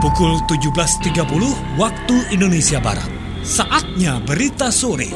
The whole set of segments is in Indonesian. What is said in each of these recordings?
Pukul 17.30 waktu Indonesia Barat. Saatnya berita sore.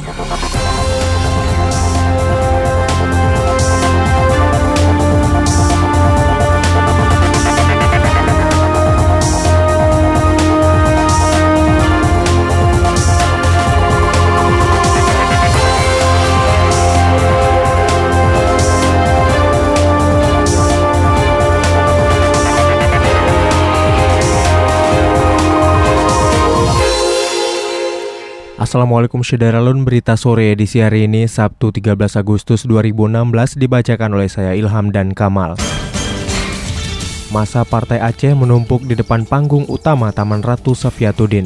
Assalamualaikum Syederalun, berita sore edisi hari ini Sabtu 13 Agustus 2016 dibacakan oleh saya Ilham dan Kamal. Massa Partai Aceh menumpuk di depan panggung utama Taman Ratu Safiatuddin.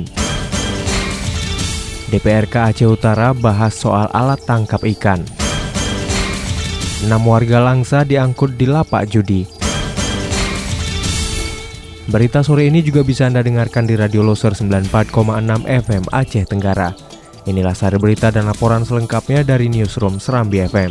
DPRK Aceh Utara bahas soal alat tangkap ikan. 6 warga Langsa diangkut di lapak judi. Berita sore ini juga bisa Anda dengarkan di Radio Loser 94,6 FM Aceh Tenggara. Inilah sari berita dan laporan selengkapnya dari Newsroom Serambi FM.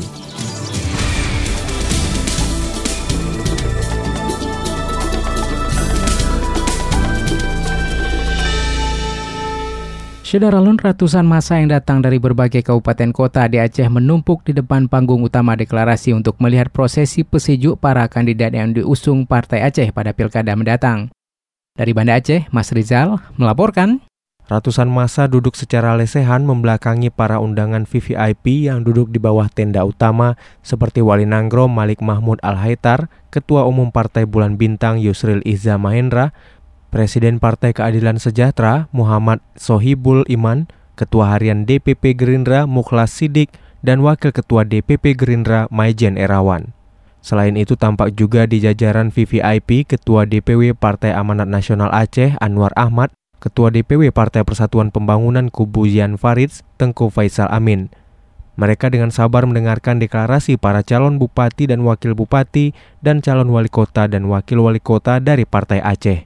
Syederalun, ratusan massa yang datang dari berbagai kabupaten kota di Aceh menumpuk di depan panggung utama deklarasi untuk melihat prosesi pesejuk para kandidat yang diusung Partai Aceh pada pilkada mendatang. Dari Banda Aceh, Mas Rizal melaporkan. Ratusan massa duduk secara lesehan membelakangi para undangan VVIP yang duduk di bawah tenda utama seperti Wali Nanggro Malik Mahmud Al-Haitar, Ketua Umum Partai Bulan Bintang Yusril Iza Mahendra, Presiden Partai Keadilan Sejahtera Muhammad Sohibul Iman, Ketua Harian DPP Gerindra Mukhlas Sidik, dan Wakil Ketua DPP Gerindra Maijen Erawan. Selain itu tampak juga di jajaran VVIP Ketua DPW Partai Amanat Nasional Aceh Anwar Ahmad, Ketua DPW Partai Persatuan Pembangunan Kubu Jan Faridz Tengku Faisal Amin. Mereka dengan sabar mendengarkan deklarasi para calon bupati dan wakil bupati dan calon wali kota dan wakil wali kota dari Partai Aceh.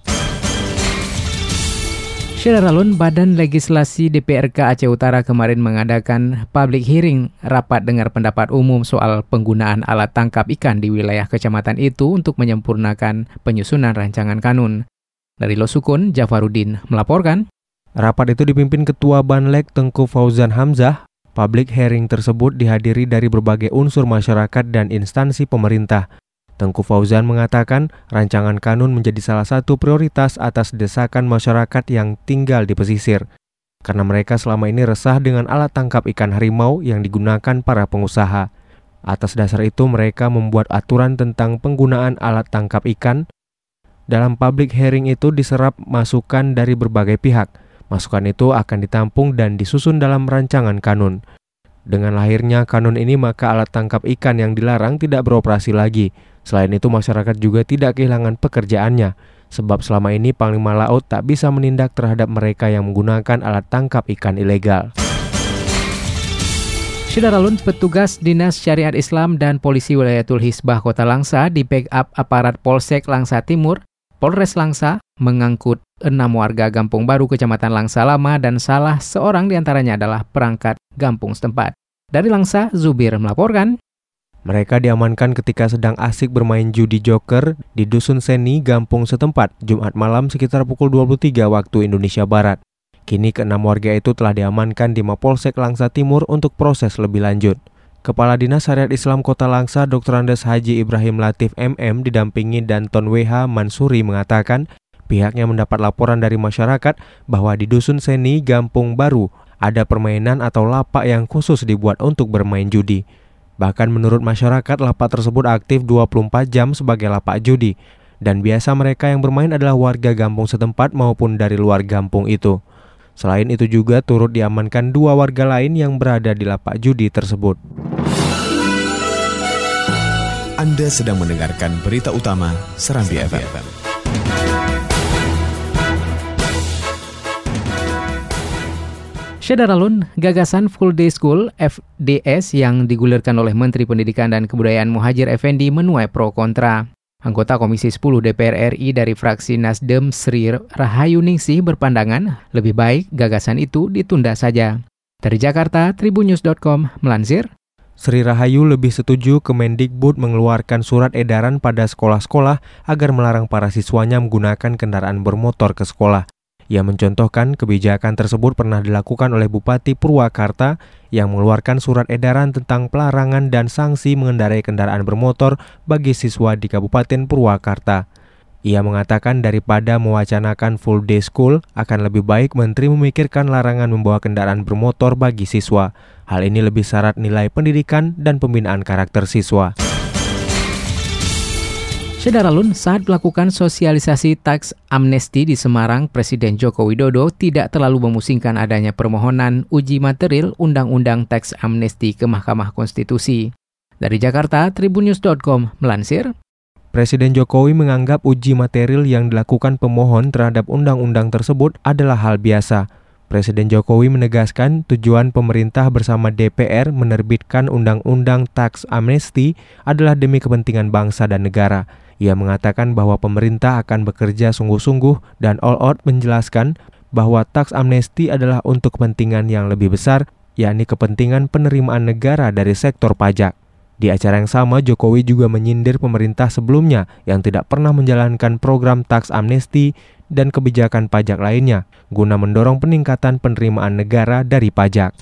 Syederalun, Badan Legislasi DPRK Aceh Utara kemarin mengadakan public hearing rapat dengar pendapat umum soal penggunaan alat tangkap ikan di wilayah kecamatan itu untuk menyempurnakan penyusunan rancangan kanun. Dari Losukun, Jafaruddin melaporkan. Rapat itu dipimpin Ketua Banlek Tengku Fauzan Hamzah. Public hearing tersebut dihadiri dari berbagai unsur masyarakat dan instansi pemerintah. Tengku Fauzan mengatakan rancangan kanun menjadi salah satu prioritas atas desakan masyarakat yang tinggal di pesisir. Karena mereka selama ini resah dengan alat tangkap ikan harimau yang digunakan para pengusaha. Atas dasar itu mereka membuat aturan tentang penggunaan alat tangkap ikan. Dalam public hearing itu diserap masukan dari berbagai pihak. Masukan itu akan ditampung dan disusun dalam rancangan kanun. Dengan lahirnya kanun ini maka alat tangkap ikan yang dilarang tidak beroperasi lagi. Selain itu masyarakat juga tidak kehilangan pekerjaannya, sebab selama ini Panglima Laut tak bisa menindak terhadap mereka yang menggunakan alat tangkap ikan ilegal. Syederalun, petugas Dinas Syariat Islam dan Polisi Wilayatul Hisbah Kota Langsa di backup aparat Polsek Langsa Timur, Polres Langsa mengangkut 6 warga Gampung Baru Kecamatan Langsa Lama dan salah seorang diantaranya adalah perangkat Gampung setempat. Dari Langsa, Zubir melaporkan. Mereka diamankan ketika sedang asik bermain judi joker di Dusun Seni, Gampung setempat, Jumat malam sekitar pukul 23 waktu Indonesia Barat. Kini ke-6 warga itu telah diamankan di Mapolsek Langsa Timur untuk proses lebih lanjut. Kepala Dinas Syariat Islam Kota Langsa, Dr. Andes Haji Ibrahim Latif MM, didampingi Danton WH Mansuri mengatakan, pihaknya mendapat laporan dari masyarakat bahwa di Dusun Seni, Gampung Baru, ada permainan atau lapak yang khusus dibuat untuk bermain judi. Bahkan menurut masyarakat, lapak tersebut aktif 24 jam sebagai lapak judi. Dan biasa mereka yang bermain adalah warga Gampung setempat maupun dari luar Gampung itu. Selain itu juga turut diamankan 2 warga lain yang berada di lapak judi tersebut. Anda sedang mendengarkan berita utama Serambi FM. Syederalun, gagasan Full Day School FDS yang digulirkan oleh Menteri Pendidikan dan Kebudayaan Muhadjir Effendi menuai pro kontra. Anggota Komisi 10 DPR RI dari fraksi Nasdem Sri Rahayu Ningsih berpandangan lebih baik gagasan itu ditunda saja. Dari Jakarta, Tribunnews.com melansir. Sri Rahayu lebih setuju Kemendikbud mengeluarkan surat edaran pada sekolah-sekolah agar melarang para siswanya menggunakan kendaraan bermotor ke sekolah. Ia mencontohkan kebijakan tersebut pernah dilakukan oleh Bupati Purwakarta yang mengeluarkan surat edaran tentang pelarangan dan sanksi mengendarai kendaraan bermotor bagi siswa di Kabupaten Purwakarta. Ia mengatakan daripada mewacanakan full day school, akan lebih baik Menteri memikirkan larangan membawa kendaraan bermotor bagi siswa. Hal ini lebih syarat nilai pendidikan dan pembinaan karakter siswa. Saudara Lun, saat melakukan sosialisasi tax amnesti di Semarang, Presiden Joko Widodo tidak terlalu memusingkan adanya permohonan uji material Undang-Undang Tax Amnesti ke Mahkamah Konstitusi. Dari Jakarta, Tribunnews.com melansir, Presiden Jokowi menganggap uji material yang dilakukan pemohon terhadap undang-undang tersebut adalah hal biasa. Presiden Jokowi menegaskan tujuan pemerintah bersama DPR menerbitkan Undang-Undang Tax Amnesty adalah demi kepentingan bangsa dan negara. Ia mengatakan bahwa pemerintah akan bekerja sungguh-sungguh dan all out menjelaskan bahwa tax amnesty adalah untuk kepentingan yang lebih besar, yakni kepentingan penerimaan negara dari sektor pajak. Di acara yang sama, Jokowi juga menyindir pemerintah sebelumnya yang tidak pernah menjalankan program tax amnesty dan kebijakan pajak lainnya, guna mendorong peningkatan penerimaan negara dari pajak.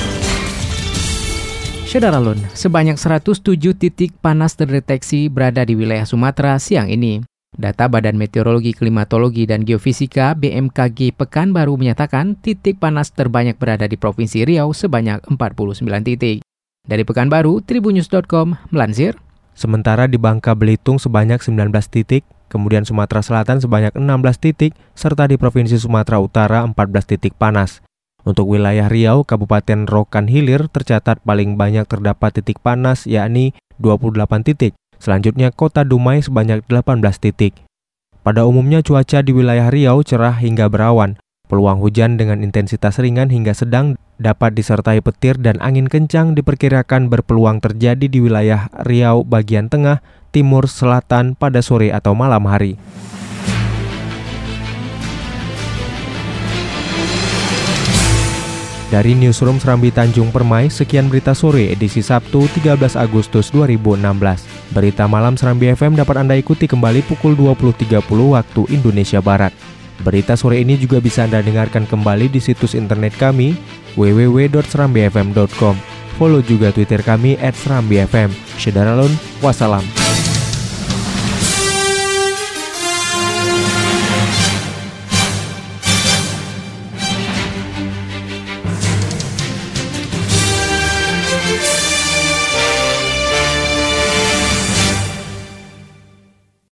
Saudara Lun, sebanyak 107 titik panas terdeteksi berada di wilayah Sumatera siang ini. Data Badan Meteorologi, Klimatologi, dan Geofisika BMKG Pekanbaru menyatakan titik panas terbanyak berada di Provinsi Riau sebanyak 49 titik. Dari Pekanbaru, Tribunnews.com melansir. Sementara di Bangka Belitung sebanyak 19 titik, kemudian Sumatera Selatan sebanyak 16 titik, serta di Provinsi Sumatera Utara 14 titik panas. Untuk wilayah Riau, Kabupaten Rokan Hilir tercatat paling banyak terdapat titik panas, yakni 28 titik. Selanjutnya Kota Dumai sebanyak 18 titik. Pada umumnya cuaca di wilayah Riau cerah hingga berawan. Peluang hujan dengan intensitas ringan hingga sedang dapat disertai petir dan angin kencang diperkirakan berpeluang terjadi di wilayah Riau bagian tengah, timur, selatan pada sore atau malam hari. Dari Newsroom Serambi Tanjung Permai, sekian berita sore edisi Sabtu 13 Agustus 2016. Berita malam Serambi FM dapat Anda ikuti kembali pukul 20.30 waktu Indonesia Barat. Berita sore ini juga bisa Anda dengarkan kembali di situs internet kami www.serambifm.com. Follow juga Twitter kami @serambifm. Saudara Lun, wassalam.